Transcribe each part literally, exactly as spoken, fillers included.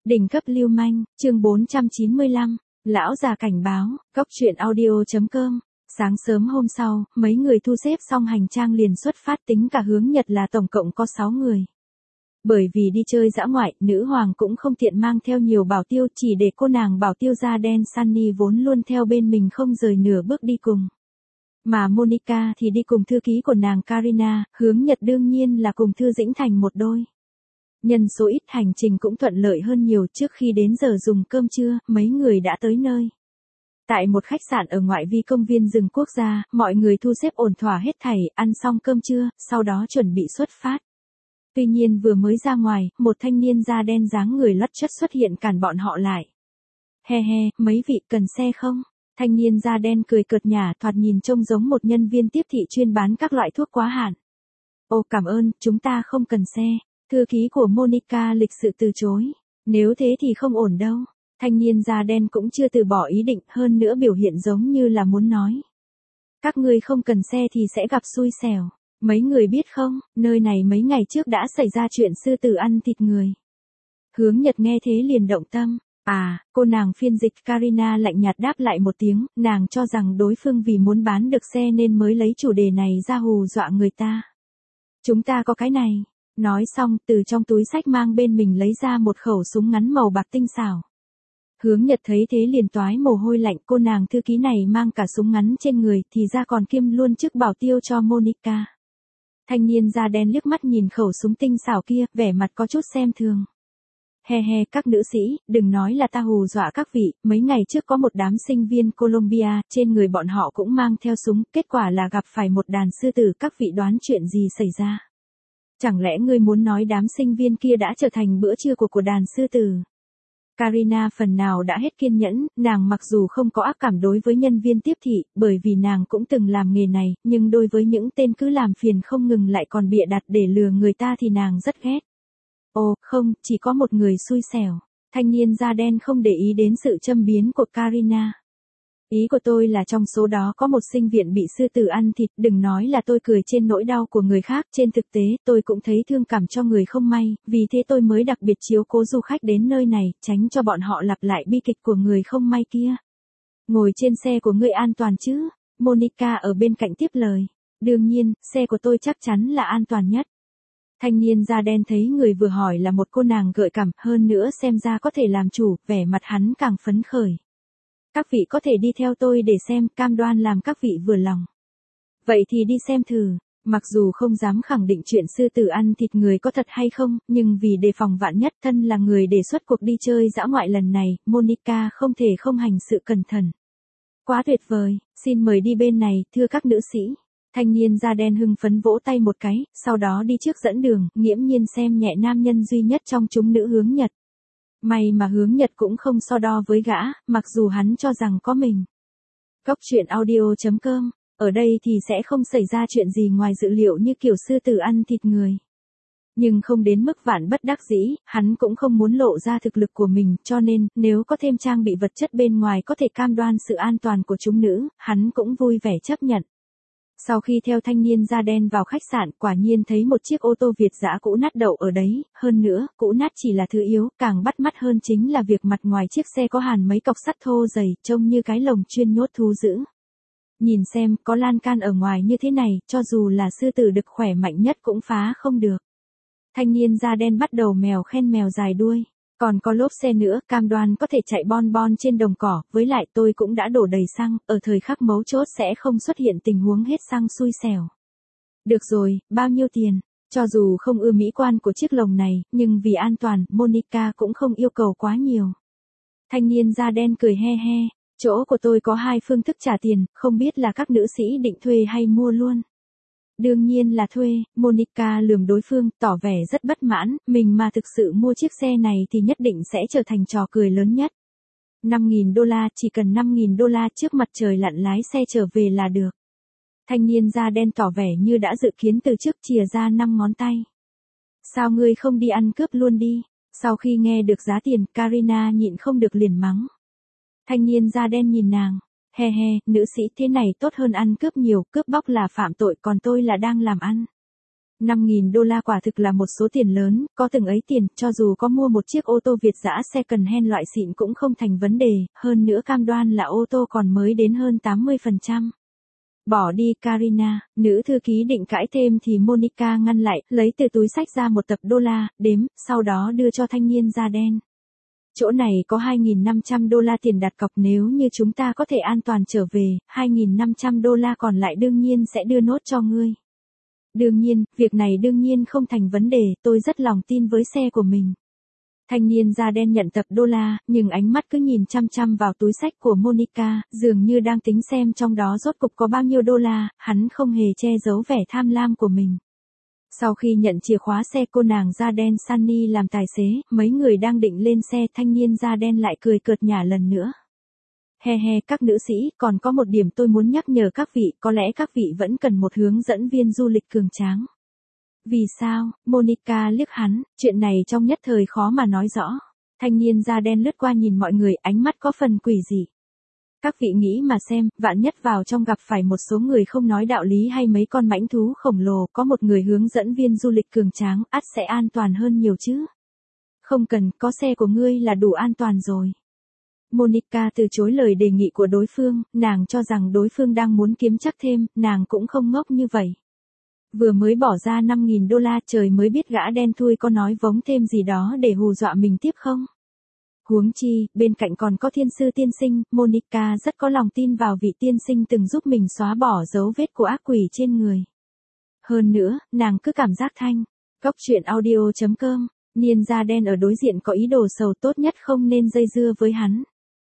Đỉnh cấp lưu manh, chương bốn trăm chín mươi lăm, lão già cảnh báo, cóc truyện audio.com. Sáng sớm hôm sau, mấy người thu xếp xong hành trang liền xuất phát, tính cả hướng Nhật là tổng cộng có sáu người. Bởi vì đi chơi dã ngoại, nữ hoàng cũng không tiện mang theo nhiều bảo tiêu, chỉ để cô nàng bảo tiêu da đen Sunny vốn luôn theo bên mình không rời nửa bước đi cùng. Mà Monica thì đi cùng thư ký của nàng Karina, hướng Nhật đương nhiên là cùng Thư Dĩnh thành một đôi. Nhân số ít, hành trình cũng thuận lợi hơn nhiều. Trước khi đến giờ dùng cơm trưa, mấy người đã tới nơi. Tại một khách sạn ở ngoại vi công viên rừng quốc gia, mọi người thu xếp ổn thỏa hết thảy, ăn xong cơm trưa, sau đó chuẩn bị xuất phát. Tuy nhiên vừa mới ra ngoài, một thanh niên da đen dáng người lất chất xuất hiện cản bọn họ lại. He he, mấy vị cần xe không? Thanh niên da đen cười cợt nhả, thoạt nhìn trông giống một nhân viên tiếp thị chuyên bán các loại thuốc quá hạn. Ồ cảm ơn, chúng ta không cần xe. Thư ký của Monica lịch sự từ chối. Nếu thế thì không ổn đâu. Thanh niên da đen cũng chưa từ bỏ ý định, hơn nữa biểu hiện giống như là muốn nói. Các ngươi không cần xe thì sẽ gặp xui xẻo. Mấy người biết không, nơi này mấy ngày trước đã xảy ra chuyện sư tử ăn thịt người. Hướng Nhật nghe thế liền động tâm. À, cô nàng phiên dịch Karina lạnh nhạt đáp lại một tiếng, nàng cho rằng đối phương vì muốn bán được xe nên mới lấy chủ đề này ra hù dọa người ta. Chúng ta có cái này. Nói xong, từ trong túi xách mang bên mình lấy ra một khẩu súng ngắn màu bạc tinh xảo. Hướng Nhật thấy thế liền toái mồ hôi lạnh, cô nàng thư ký này mang cả súng ngắn trên người thì ra còn kiêm luôn chức bảo tiêu cho Monica. Thanh niên da đen liếc mắt nhìn khẩu súng tinh xảo kia, vẻ mặt có chút xem thường. He he, các nữ sĩ, đừng nói là ta hù dọa các vị, mấy ngày trước có một đám sinh viên Colombia, trên người bọn họ cũng mang theo súng, kết quả là gặp phải một đàn sư tử, các vị đoán chuyện gì xảy ra? Chẳng lẽ ngươi muốn nói đám sinh viên kia đã trở thành bữa trưa của của đàn sư tử? Karina phần nào đã hết kiên nhẫn, nàng mặc dù không có ác cảm đối với nhân viên tiếp thị, bởi vì nàng cũng từng làm nghề này, nhưng đối với những tên cứ làm phiền không ngừng lại còn bịa đặt để lừa người ta thì nàng rất ghét. Ồ, không, chỉ có một người xui xẻo. Thanh niên da đen không để ý đến sự châm biếm của Karina. Ý của tôi là trong số đó có một sinh viên bị sư tử ăn thịt, đừng nói là tôi cười trên nỗi đau của người khác, trên thực tế tôi cũng thấy thương cảm cho người không may, vì thế tôi mới đặc biệt chiếu cố du khách đến nơi này, tránh cho bọn họ lặp lại bi kịch của người không may kia. Ngồi trên xe của ngươi an toàn chứ? Monica ở bên cạnh tiếp lời. Đương nhiên, xe của tôi chắc chắn là an toàn nhất. Thanh niên da đen thấy người vừa hỏi là một cô nàng gợi cảm, hơn nữa xem ra có thể làm chủ, vẻ mặt hắn càng phấn khởi. Các vị có thể đi theo tôi để xem, cam đoan làm các vị vừa lòng. Vậy thì đi xem thử. Mặc dù không dám khẳng định chuyện sư tử ăn thịt người có thật hay không, nhưng vì đề phòng vạn nhất, thân là người đề xuất cuộc đi chơi dã ngoại lần này, Monica không thể không hành sự cẩn thận. Quá tuyệt vời, xin mời đi bên này, thưa các nữ sĩ. Thanh niên da đen hưng phấn vỗ tay một cái, sau đó đi trước dẫn đường, nghiễm nhiên xem nhẹ nam nhân duy nhất trong chúng nữ hướng Nhật. May mà hướng Nhật cũng không so đo với gã, mặc dù hắn cho rằng có mình. Cóc truyện audio.com, ở đây thì sẽ không xảy ra chuyện gì ngoài dự liệu như kiểu sư tử ăn thịt người. Nhưng không đến mức vạn bất đắc dĩ, hắn cũng không muốn lộ ra thực lực của mình, cho nên, nếu có thêm trang bị vật chất bên ngoài có thể cam đoan sự an toàn của chúng nữ, hắn cũng vui vẻ chấp nhận. Sau khi theo thanh niên da đen vào khách sạn, quả nhiên thấy một chiếc ô tô Việt dã cũ nát đậu ở đấy, hơn nữa, cũ nát chỉ là thứ yếu, càng bắt mắt hơn chính là việc mặt ngoài chiếc xe có hàn mấy cọc sắt thô dày, trông như cái lồng chuyên nhốt thú dữ. Nhìn xem, có lan can ở ngoài như thế này, cho dù là sư tử đực khỏe mạnh nhất cũng phá không được. Thanh niên da đen bắt đầu mèo khen mèo dài đuôi. Còn có lốp xe nữa, cam đoan có thể chạy bon bon trên đồng cỏ, với lại tôi cũng đã đổ đầy xăng, ở thời khắc mấu chốt sẽ không xuất hiện tình huống hết xăng xui xẻo. Được rồi, bao nhiêu tiền? Cho dù không ưa mỹ quan của chiếc lồng này, nhưng vì an toàn, Monica cũng không yêu cầu quá nhiều. Thanh niên da đen cười he he, chỗ của tôi có hai phương thức trả tiền, không biết là các nữ sĩ định thuê hay mua luôn. Đương nhiên là thuê, Monica lườm đối phương, tỏ vẻ rất bất mãn, mình mà thực sự mua chiếc xe này thì nhất định sẽ trở thành trò cười lớn nhất. năm nghìn đô la, chỉ cần năm nghìn đô la trước mặt trời lặn lái xe trở về là được. Thanh niên da đen tỏ vẻ như đã dự kiến từ trước, chìa ra năm ngón tay. Sao ngươi không đi ăn cướp luôn đi? Sau khi nghe được giá tiền, Karina nhịn không được liền mắng. Thanh niên da đen nhìn nàng. He he, nữ sĩ thế này tốt hơn ăn cướp nhiều, cướp bóc là phạm tội, còn tôi là đang làm ăn. năm nghìn đô la quả thực là một số tiền lớn, có từng ấy tiền, cho dù có mua một chiếc ô tô Việt dã second hand loại xịn cũng không thành vấn đề, hơn nữa cam đoan là ô tô còn mới đến hơn tám mươi phần trăm. Bỏ đi Karina, nữ thư ký định cãi thêm thì Monica ngăn lại, lấy từ túi xách ra một tập đô la, đếm, sau đó đưa cho thanh niên da đen. Chỗ này có hai nghìn năm trăm đô la tiền đặt cọc, nếu như chúng ta có thể an toàn trở về, hai nghìn năm trăm đô la còn lại đương nhiên sẽ đưa nốt cho ngươi. Đương nhiên, việc này đương nhiên không thành vấn đề, tôi rất lòng tin với xe của mình. Thanh niên da đen nhận tập đô la, nhưng ánh mắt cứ nhìn chăm chăm vào túi xách của Monica, dường như đang tính xem trong đó rốt cục có bao nhiêu đô la, hắn không hề che giấu vẻ tham lam của mình. Sau khi nhận chìa khóa xe cô nàng da đen Sunny làm tài xế, mấy người đang định lên xe, thanh niên da đen lại cười cợt nhả lần nữa. He he, các nữ sĩ, còn có một điểm tôi muốn nhắc nhở các vị, có lẽ các vị vẫn cần một hướng dẫn viên du lịch cường tráng. Vì sao? Monica liếc hắn, chuyện này trong nhất thời khó mà nói rõ. Thanh niên da đen lướt qua nhìn mọi người, ánh mắt có phần quỷ dị. Các vị nghĩ mà xem, vạn nhất vào trong gặp phải một số người không nói đạo lý hay mấy con mãnh thú khổng lồ, có một người hướng dẫn viên du lịch cường tráng, ắt sẽ an toàn hơn nhiều chứ. Không cần, có xe của ngươi là đủ an toàn rồi. Monica từ chối lời đề nghị của đối phương, nàng cho rằng đối phương đang muốn kiếm chắc thêm, nàng cũng không ngốc như vậy. Vừa mới bỏ ra năm nghìn đô la, trời mới biết gã đen thui có nói vống thêm gì đó để hù dọa mình tiếp không. Huống chi, bên cạnh còn có thiên sư tiên sinh, Monica rất có lòng tin vào vị tiên sinh từng giúp mình xóa bỏ dấu vết của ác quỷ trên người. Hơn nữa, nàng cứ cảm giác thanh. Góc truyện audio chấm com, niên da đen ở đối diện có ý đồ sầu, tốt nhất không nên dây dưa với hắn.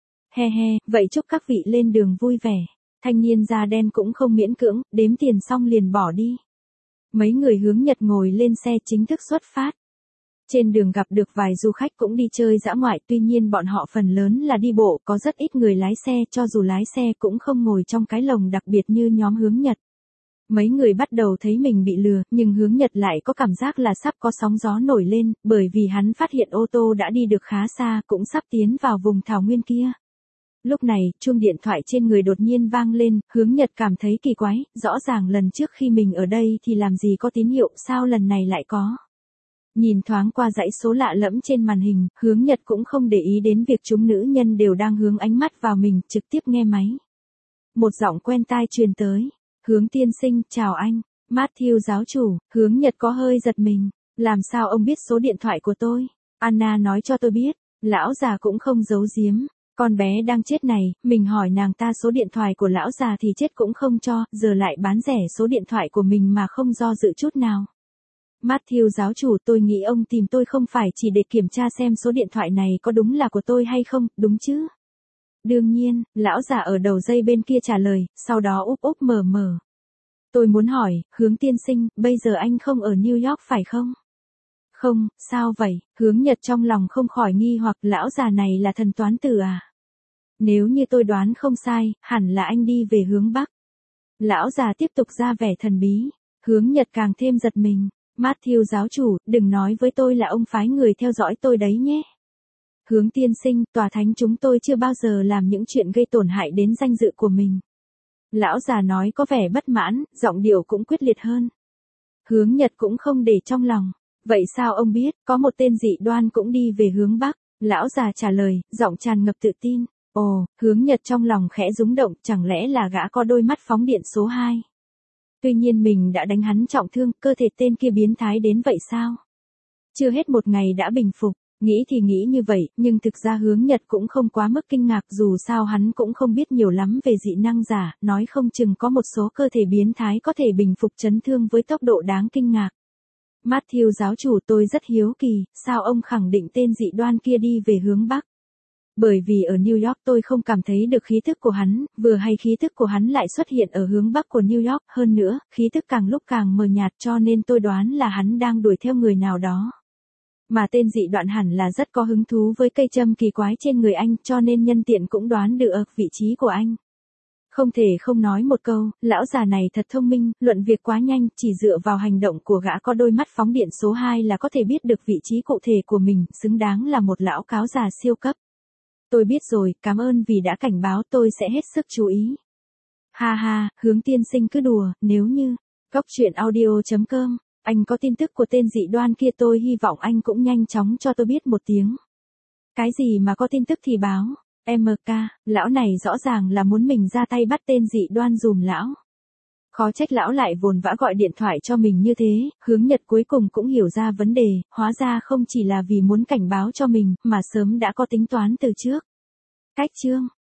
He he, vậy chúc các vị lên đường vui vẻ. Thanh niên da đen cũng không miễn cưỡng, đếm tiền xong liền bỏ đi. Mấy người hướng Nhật ngồi lên xe chính thức xuất phát. Trên đường gặp được vài du khách cũng đi chơi dã ngoại, tuy nhiên bọn họ phần lớn là đi bộ, có rất ít người lái xe, cho dù lái xe cũng không ngồi trong cái lồng đặc biệt như nhóm hướng Nhật. Mấy người bắt đầu thấy mình bị lừa, nhưng hướng Nhật lại có cảm giác là sắp có sóng gió nổi lên, bởi vì hắn phát hiện ô tô đã đi được khá xa, cũng sắp tiến vào vùng thảo nguyên kia. Lúc này, chuông điện thoại trên người đột nhiên vang lên, hướng Nhật cảm thấy kỳ quái, rõ ràng lần trước khi mình ở đây thì làm gì có tín hiệu, sao lần này lại có. Nhìn thoáng qua dãy số lạ lẫm trên màn hình, hướng Nhật cũng không để ý đến việc chúng nữ nhân đều đang hướng ánh mắt vào mình, trực tiếp nghe máy. Một giọng quen tai truyền tới. Hướng tiên sinh, chào anh. Matthew giáo chủ, hướng Nhật có hơi giật mình. Làm sao ông biết số điện thoại của tôi? Anna nói cho tôi biết. Lão già cũng không giấu giếm. Con bé đang chết này, mình hỏi nàng ta số điện thoại của lão già thì chết cũng không cho, giờ lại bán rẻ số điện thoại của mình mà không do dự chút nào. Matthew giáo chủ, tôi nghĩ ông tìm tôi không phải chỉ để kiểm tra xem số điện thoại này có đúng là của tôi hay không, đúng chứ? Đương nhiên, lão già ở đầu dây bên kia trả lời, sau đó úp úp mở mở. Tôi muốn hỏi, hướng tiên sinh, bây giờ anh không ở New York phải không? Không, sao vậy? Hướng Nhật trong lòng không khỏi nghi hoặc, lão già này là thần toán tử à? Nếu như tôi đoán không sai, hẳn là anh đi về hướng Bắc. Lão già tiếp tục ra vẻ thần bí. Hướng Nhật càng thêm giật mình. Matthew giáo chủ, đừng nói với tôi là ông phái người theo dõi tôi đấy nhé. Hướng tiên sinh, tòa thánh chúng tôi chưa bao giờ làm những chuyện gây tổn hại đến danh dự của mình. Lão già nói có vẻ bất mãn, giọng điệu cũng quyết liệt hơn. Hướng Nhật cũng không để trong lòng. Vậy sao ông biết, có một tên dị đoan cũng đi về hướng Bắc? Lão già trả lời, giọng tràn ngập tự tin. Ồ, hướng Nhật trong lòng khẽ rúng động, chẳng lẽ là gã có đôi mắt phóng điện số hai? Tuy nhiên mình đã đánh hắn trọng thương, cơ thể tên kia biến thái đến vậy sao? Chưa hết một ngày đã bình phục, nghĩ thì nghĩ như vậy, nhưng thực ra hướng Nhật cũng không quá mức kinh ngạc, dù sao hắn cũng không biết nhiều lắm về dị năng giả, nói không chừng có một số cơ thể biến thái có thể bình phục chấn thương với tốc độ đáng kinh ngạc. Matthew giáo chủ, tôi rất hiếu kỳ, sao ông khẳng định tên dị đoan kia đi về hướng Bắc? Bởi vì ở New York tôi không cảm thấy được khí thức của hắn, vừa hay khí thức của hắn lại xuất hiện ở hướng Bắc của New York, hơn nữa, khí thức càng lúc càng mờ nhạt, cho nên tôi đoán là hắn đang đuổi theo người nào đó. Mà tên dị đoan hẳn là rất có hứng thú với cây châm kỳ quái trên người anh, cho nên nhân tiện cũng đoán được vị trí của anh. Không thể không nói một câu, lão già này thật thông minh, luận việc quá nhanh, chỉ dựa vào hành động của gã có đôi mắt phóng điện số hai là có thể biết được vị trí cụ thể của mình, xứng đáng là một lão cáo già siêu cấp. Tôi biết rồi, cảm ơn vì đã cảnh báo, tôi sẽ hết sức chú ý. Ha ha, hướng tiên sinh cứ đùa, nếu như, góc truyện audio chấm com Anh có tin tức của tên dị đoan kia, tôi hy vọng anh cũng nhanh chóng cho tôi biết một tiếng. Cái gì mà có tin tức thì báo. em ca, lão này rõ ràng là muốn mình ra tay bắt tên dị đoan dùm lão. Khó trách lão lại vồn vã gọi điện thoại cho mình như thế, Hướng Nhật cuối cùng cũng hiểu ra vấn đề, hóa ra không chỉ là vì muốn cảnh báo cho mình, mà sớm đã có tính toán từ trước. Cách chương